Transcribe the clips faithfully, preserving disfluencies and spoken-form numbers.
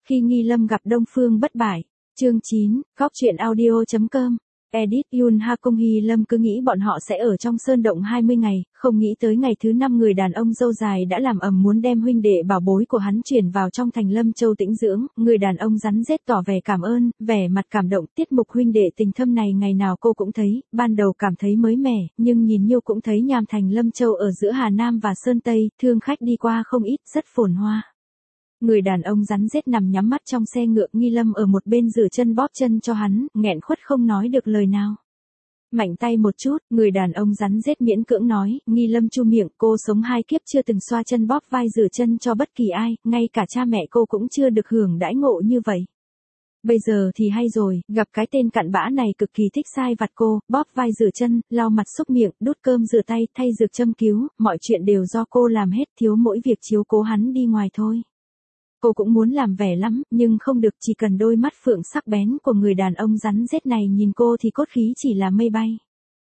Khi Nghi Lâm gặp Đông Phương Bất Bại. Chương chín, góc truyện audio chấm com. Edit Yun Ha Cung Hy Lâm cứ nghĩ bọn họ sẽ ở trong sơn động hai mươi ngày, không nghĩ tới ngày thứ năm người đàn ông râu dài đã làm ầm muốn đem huynh đệ bảo bối của hắn chuyển vào trong thành Lâm Châu tĩnh dưỡng, người đàn ông rắn rết tỏ vẻ cảm ơn, vẻ mặt cảm động, tiết mục huynh đệ tình thâm này ngày nào cô cũng thấy, ban đầu cảm thấy mới mẻ, nhưng nhìn nhiêu cũng thấy nhàm thành Lâm Châu ở giữa Hà Nam và Sơn Tây, thương khách đi qua không ít, rất phồn hoa. Người đàn ông rắn rết nằm nhắm mắt trong xe ngựa, Nghi Lâm ở một bên rửa chân bóp chân cho hắn, nghẹn khuất không nói được lời nào. Mạnh tay một chút, người đàn ông rắn rết miễn cưỡng nói, Nghi Lâm chu miệng, cô sống hai kiếp chưa từng xoa chân bóp vai rửa chân cho bất kỳ ai, ngay cả cha mẹ cô cũng chưa được hưởng đãi ngộ như vậy. Bây giờ thì hay rồi, gặp cái tên cặn bã này cực kỳ thích sai vặt cô, bóp vai rửa chân, lau mặt xúc miệng, đút cơm rửa tay, thay dược châm cứu, mọi chuyện đều do cô làm hết, thiếu mỗi việc chiếu cố hắn đi ngoài thôi. Cô cũng muốn làm vẻ lắm, nhưng không được, chỉ cần đôi mắt phượng sắc bén của người đàn ông rắn rết này nhìn cô thì cốt khí chỉ là mây bay.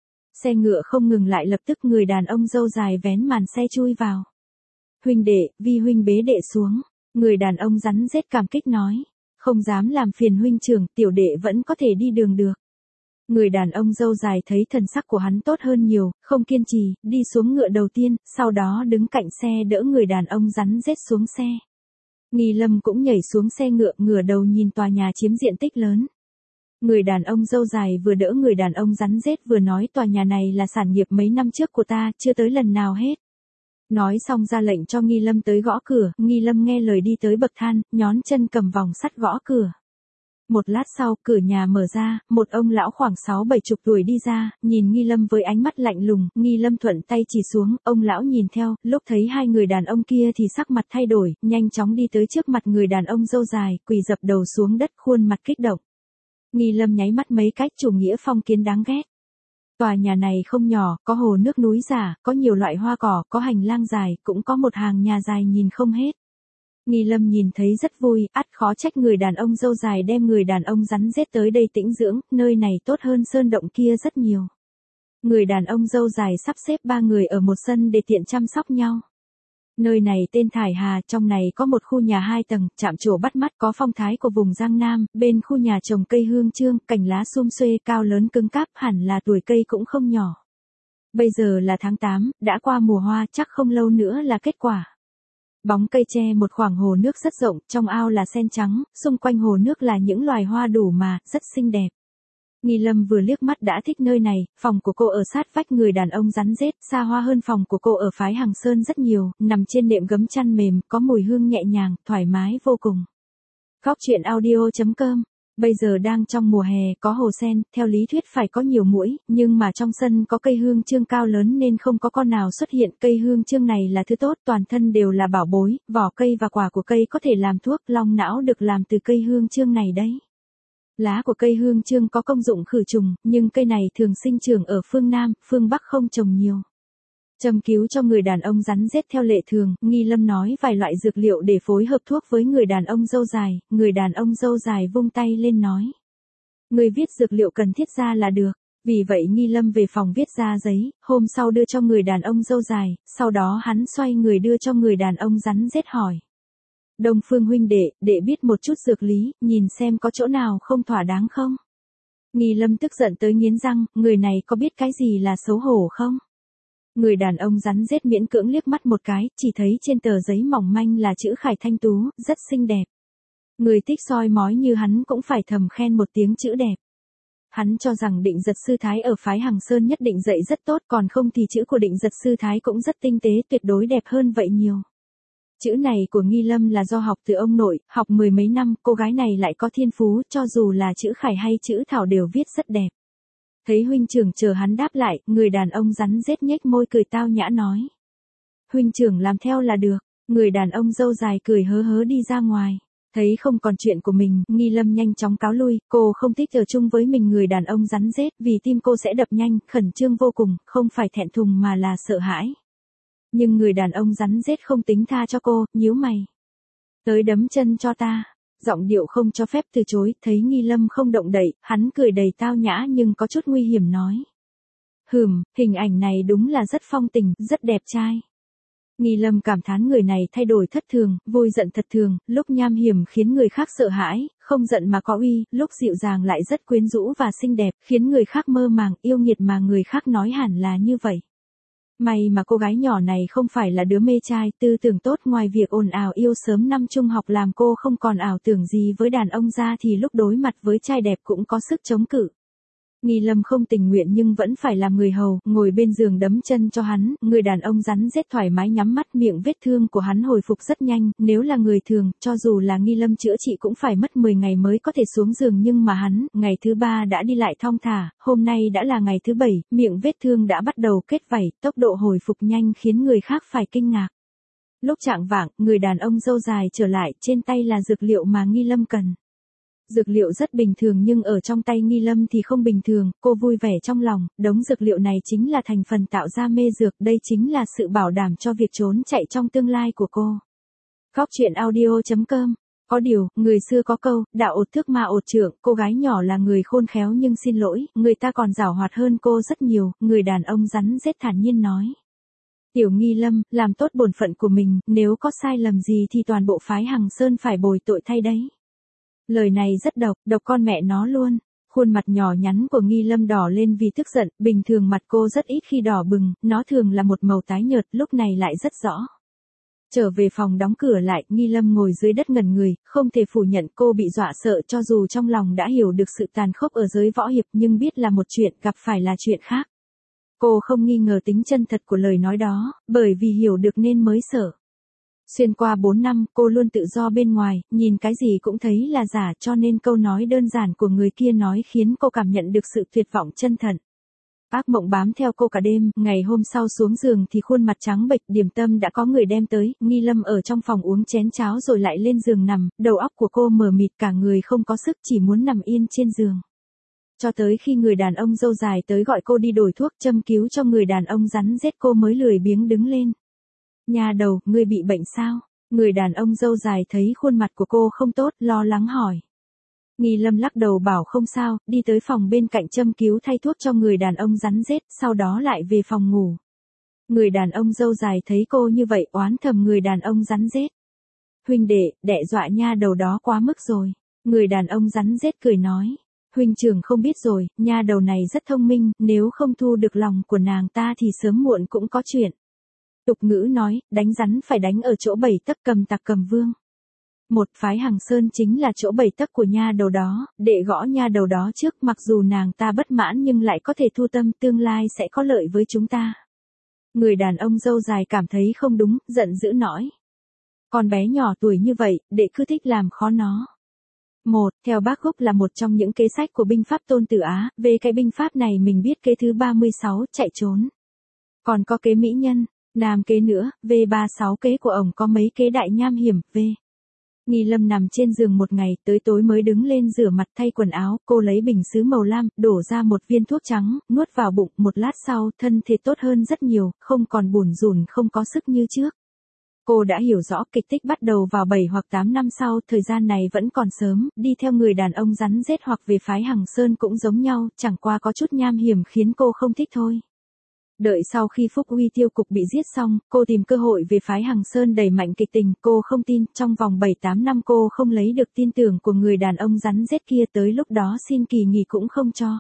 Xe ngựa không ngừng lại, lập tức người đàn ông râu dài vén màn xe chui vào. Huynh đệ, vi huynh bế đệ xuống. Người đàn ông rắn rết cảm kích nói. Không dám làm phiền huynh trưởng, tiểu đệ vẫn có thể đi đường được. Người đàn ông râu dài thấy thần sắc của hắn tốt hơn nhiều, không kiên trì, đi xuống ngựa đầu tiên, sau đó đứng cạnh xe đỡ người đàn ông rắn rết xuống xe. Nghi Lâm cũng nhảy xuống xe ngựa, ngửa đầu nhìn tòa nhà chiếm diện tích lớn. Người đàn ông râu dài vừa đỡ người đàn ông rắn rết vừa nói, tòa nhà này là sản nghiệp mấy năm trước của ta, chưa tới lần nào hết. Nói xong ra lệnh cho Nghi Lâm tới gõ cửa, Nghi Lâm nghe lời đi tới bậc thang, nhón chân cầm vòng sắt gõ cửa. Một lát sau, cửa nhà mở ra, một ông lão khoảng sáu bảy chục tuổi đi ra, nhìn Nghi Lâm với ánh mắt lạnh lùng, Nghi Lâm thuận tay chỉ xuống, ông lão nhìn theo, lúc thấy hai người đàn ông kia thì sắc mặt thay đổi, nhanh chóng đi tới trước mặt người đàn ông râu dài, quỳ dập đầu xuống đất, khuôn mặt kích động. Nghi Lâm nháy mắt mấy cách, chủ nghĩa phong kiến đáng ghét. Tòa nhà này không nhỏ, có hồ nước núi giả, có nhiều loại hoa cỏ, có hành lang dài, cũng có một hàng nhà dài nhìn không hết. Nghi Lâm nhìn thấy rất vui, ắt khó trách người đàn ông râu dài đem người đàn ông rắn rết tới đây tĩnh dưỡng, nơi này tốt hơn sơn động kia rất nhiều. Người đàn ông râu dài sắp xếp ba người ở một sân để tiện chăm sóc nhau. Nơi này tên Thải Hà, trong này có một khu nhà hai tầng, chạm trổ bắt mắt, có phong thái của vùng Giang Nam, bên khu nhà trồng cây hương chương, cành lá sum xuê, cao lớn cứng cáp, hẳn là tuổi cây cũng không nhỏ. Bây giờ là tháng tám, đã qua mùa hoa, chắc không lâu nữa là kết quả. Bóng cây che một khoảng hồ nước rất rộng, trong ao là sen trắng, xung quanh hồ nước là những loài hoa đủ mà, rất xinh đẹp. Nghi Lâm vừa liếc mắt đã thích nơi này, phòng của cô ở sát vách người đàn ông rắn rết, xa hoa hơn phòng của cô ở phái Hằng Sơn rất nhiều, nằm trên nệm gấm chăn mềm, có mùi hương nhẹ nhàng, thoải mái vô cùng. Góc truyện audio chấm com. Bây giờ đang trong mùa hè, có hồ sen, theo lý thuyết phải có nhiều muỗi, nhưng mà trong sân có cây hương chương cao lớn nên không có con nào xuất hiện. Cây hương chương này là thứ tốt, toàn thân đều là bảo bối, vỏ cây và quả của cây có thể làm thuốc, long não được làm từ cây hương chương này đấy. Lá của cây hương chương có công dụng khử trùng, nhưng cây này thường sinh trưởng ở phương Nam, phương Bắc không trồng nhiều. Châm cứu cho người đàn ông rắn rết theo lệ thường, Nghi Lâm nói vài loại dược liệu để phối hợp thuốc với người đàn ông râu dài, người đàn ông râu dài vung tay lên nói. Người viết dược liệu cần thiết ra là được, vì vậy Nghi Lâm về phòng viết ra giấy, hôm sau đưa cho người đàn ông râu dài, sau đó hắn xoay người đưa cho người đàn ông rắn rết hỏi. Đông Phương huynh đệ, đệ biết một chút dược lý, nhìn xem có chỗ nào không thỏa đáng không? Nghi Lâm tức giận tới nghiến răng, người này có biết cái gì là xấu hổ không? Người đàn ông rắn rết miễn cưỡng liếc mắt một cái, chỉ thấy trên tờ giấy mỏng manh là chữ Khải Thanh Tú, rất xinh đẹp. Người thích soi mói như hắn cũng phải thầm khen một tiếng chữ đẹp. Hắn cho rằng Định Giật sư thái ở phái Hằng Sơn nhất định dạy rất tốt, còn không thì chữ của Định Giật sư thái cũng rất tinh tế, tuyệt đối đẹp hơn vậy nhiều. Chữ này của Nghi Lâm là do học từ ông nội, học mười mấy năm, cô gái này lại có thiên phú, cho dù là chữ Khải hay chữ Thảo đều viết rất đẹp. Thấy huynh trưởng chờ hắn đáp lại, người đàn ông rắn rết nhếch môi cười tao nhã nói. Huynh trưởng làm theo là được, người đàn ông râu dài cười hớ hớ đi ra ngoài. Thấy không còn chuyện của mình, Nghi Lâm nhanh chóng cáo lui, cô không thích ở chung với mình người đàn ông rắn rết, vì tim cô sẽ đập nhanh, khẩn trương vô cùng, không phải thẹn thùng mà là sợ hãi. Nhưng người đàn ông rắn rết không tính tha cho cô, nhíu mày. Tới đấm chân cho ta. Giọng điệu không cho phép từ chối, thấy Nghi Lâm không động đậy, hắn cười đầy tao nhã nhưng có chút nguy hiểm nói. Hừm, hình ảnh này đúng là rất phong tình, rất đẹp trai. Nghi Lâm cảm thán người này thay đổi thất thường, vui giận thật thường, lúc nham hiểm khiến người khác sợ hãi, không giận mà có uy, lúc dịu dàng lại rất quyến rũ và xinh đẹp, khiến người khác mơ màng, yêu nghiệt mà người khác nói hẳn là như vậy. May mà cô gái nhỏ này không phải là đứa mê trai, tư tưởng tốt, ngoài việc ồn ào yêu sớm năm trung học làm cô không còn ảo tưởng gì với đàn ông ra thì lúc đối mặt với trai đẹp cũng có sức chống cự. Nghi Lâm không tình nguyện nhưng vẫn phải làm người hầu, ngồi bên giường đấm chân cho hắn, người đàn ông rắn rết thoải mái nhắm mắt, miệng vết thương của hắn hồi phục rất nhanh, nếu là người thường, cho dù là Nghi Lâm chữa trị cũng phải mất mười ngày mới có thể xuống giường nhưng mà hắn, ngày thứ ba đã đi lại thong thả, hôm nay đã là ngày thứ bảy, miệng vết thương đã bắt đầu kết vảy, tốc độ hồi phục nhanh khiến người khác phải kinh ngạc. Lúc chạng vạng, người đàn ông râu dài trở lại, trên tay là dược liệu mà Nghi Lâm cần. Dược liệu rất bình thường nhưng ở trong tay Nghi Lâm thì không bình thường, cô vui vẻ trong lòng, đống dược liệu này chính là thành phần tạo ra mê dược, đây chính là sự bảo đảm cho việc trốn chạy trong tương lai của cô. Góc truyện audio chấm com. Có điều, người xưa có câu, đạo ột thước ma ột trượng, cô gái nhỏ là người khôn khéo nhưng xin lỗi, người ta còn giàu hoạt hơn cô rất nhiều, người đàn ông rắn rết thản nhiên nói. Tiểu Nghi Lâm, làm tốt bổn phận của mình, nếu có sai lầm gì thì toàn bộ phái Hằng Sơn phải bồi tội thay đấy. Lời này rất độc, độc con mẹ nó luôn. Khuôn mặt nhỏ nhắn của Nghi Lâm đỏ lên vì tức giận, bình thường mặt cô rất ít khi đỏ bừng, nó thường là một màu tái nhợt, lúc này lại rất rõ. Trở về phòng đóng cửa lại, Nghi Lâm ngồi dưới đất ngẩn người, không thể phủ nhận cô bị dọa sợ cho dù trong lòng đã hiểu được sự tàn khốc ở giới võ hiệp nhưng biết là một chuyện, gặp phải là chuyện khác. Cô không nghi ngờ tính chân thật của lời nói đó, bởi vì hiểu được nên mới sợ. Xuyên qua bốn năm, cô luôn tự do bên ngoài, nhìn cái gì cũng thấy là giả cho nên câu nói đơn giản của người kia nói khiến cô cảm nhận được sự tuyệt vọng chân thật. Ác mộng bám theo cô cả đêm, ngày hôm sau xuống giường thì khuôn mặt trắng bệch, điểm tâm đã có người đem tới, Nghi Lâm ở trong phòng uống chén cháo rồi lại lên giường nằm, đầu óc của cô mờ mịt cả người không có sức chỉ muốn nằm yên trên giường. Cho tới khi người đàn ông râu dài tới gọi cô đi đổi thuốc châm cứu cho người đàn ông rắn rết cô mới lười biếng đứng lên. Nha đầu, ngươi bị bệnh sao? Người đàn ông râu dài thấy khuôn mặt của cô không tốt, lo lắng hỏi. Nghi Lâm lắc đầu bảo không sao, đi tới phòng bên cạnh châm cứu thay thuốc cho người đàn ông rắn rết, sau đó lại về phòng ngủ. Người đàn ông râu dài thấy cô như vậy oán thầm người đàn ông rắn rết. Huynh đệ, đẹ dọa nha đầu đó quá mức rồi. Người đàn ông rắn rết cười nói. Huynh trưởng không biết rồi, nha đầu này rất thông minh, nếu không thu được lòng của nàng ta thì sớm muộn cũng có chuyện. Tục ngữ nói, đánh rắn phải đánh ở chỗ bảy tấc cầm tặc cầm vương. Một phái Hằng Sơn chính là chỗ bảy tấc của nha đầu đó, để gõ nha đầu đó trước mặc dù nàng ta bất mãn nhưng lại có thể thu tâm tương lai sẽ có lợi với chúng ta. Người đàn ông râu dài cảm thấy không đúng, giận dữ nói. Con bé nhỏ tuổi như vậy, đệ cứ thích làm khó nó. Một, theo bác Gúc là một trong những kế sách của binh pháp Tôn Tử Á, về cái binh pháp này mình biết kế thứ ba mươi sáu, chạy trốn. Còn có kế mỹ nhân. Nam kế nữa, V ba mươi sáu kế của ổng có mấy kế đại nham hiểm, V. Nghi Lâm nằm trên giường một ngày, tới tối mới đứng lên rửa mặt thay quần áo, cô lấy bình sứ màu lam, đổ ra một viên thuốc trắng, nuốt vào bụng, một lát sau, thân thể tốt hơn rất nhiều, không còn buồn rùn không có sức như trước. Cô đã hiểu rõ kịch tích bắt đầu vào bảy hoặc tám năm sau, thời gian này vẫn còn sớm, đi theo người đàn ông rắn rết hoặc về phái Hằng Sơn cũng giống nhau, chẳng qua có chút nham hiểm khiến cô không thích thôi. Đợi sau khi Phúc Uy tiêu cục bị giết xong, cô tìm cơ hội về phái Hằng Sơn đẩy mạnh kịch tình, cô không tin, trong vòng bảy tám năm cô không lấy được tin tưởng của người đàn ông rắn rết kia tới lúc đó xin kỳ nghỉ cũng không cho.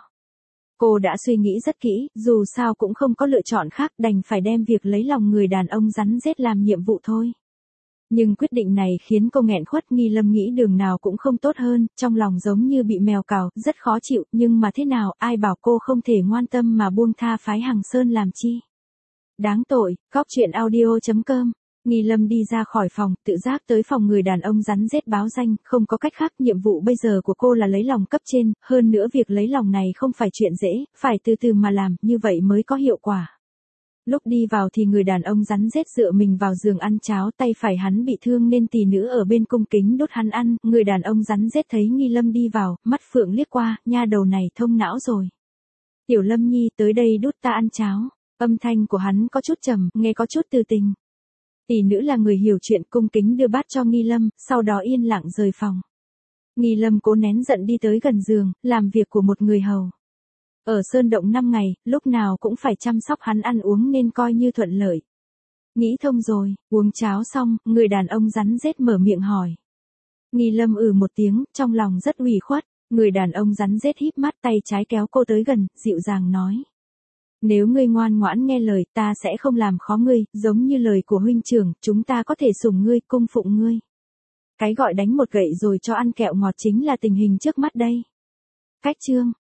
Cô đã suy nghĩ rất kỹ, dù sao cũng không có lựa chọn khác đành phải đem việc lấy lòng người đàn ông rắn rết làm nhiệm vụ thôi. Nhưng quyết định này khiến cô nghẹn khuất Nghi Lâm nghĩ đường nào cũng không tốt hơn, trong lòng giống như bị mèo cào, rất khó chịu, nhưng mà thế nào, ai bảo cô không thể ngoan tâm mà buông tha phái Hằng Sơn làm chi. Đáng tội, góc truyện audio chấm com. Nghi Lâm đi ra khỏi phòng, tự giác tới phòng người đàn ông rắn rết báo danh, không có cách khác, nhiệm vụ bây giờ của cô là lấy lòng cấp trên, hơn nữa việc lấy lòng này không phải chuyện dễ, phải từ từ mà làm, như vậy mới có hiệu quả. Lúc đi vào thì người đàn ông rắn rết dựa mình vào giường ăn cháo, tay phải hắn bị thương nên tỷ nữ ở bên cung kính đút hắn ăn, người đàn ông rắn rết thấy Nghi Lâm đi vào, mắt phượng liếc qua, nha đầu này thông não rồi. Tiểu Lâm Nhi tới đây đút ta ăn cháo, âm thanh của hắn có chút trầm, nghe có chút từ tình. Tỷ nữ là người hiểu chuyện cung kính đưa bát cho Nghi Lâm, sau đó yên lặng rời phòng. Nghi Lâm cố nén giận đi tới gần giường, làm việc của một người hầu. Ở Sơn Động năm ngày, lúc nào cũng phải chăm sóc hắn ăn uống nên coi như thuận lợi. Nghĩ thông rồi, uống cháo xong, người đàn ông rắn rết mở miệng hỏi. Nghi Lâm ừ một tiếng, trong lòng rất ủy khuất, người đàn ông rắn rết híp mắt tay trái kéo cô tới gần, dịu dàng nói. Nếu ngươi ngoan ngoãn nghe lời ta sẽ không làm khó ngươi, giống như lời của huynh trưởng, chúng ta có thể sủng ngươi, cung phụng ngươi. Cái gọi đánh một gậy rồi cho ăn kẹo ngọt chính là tình hình trước mắt đây. Cách chương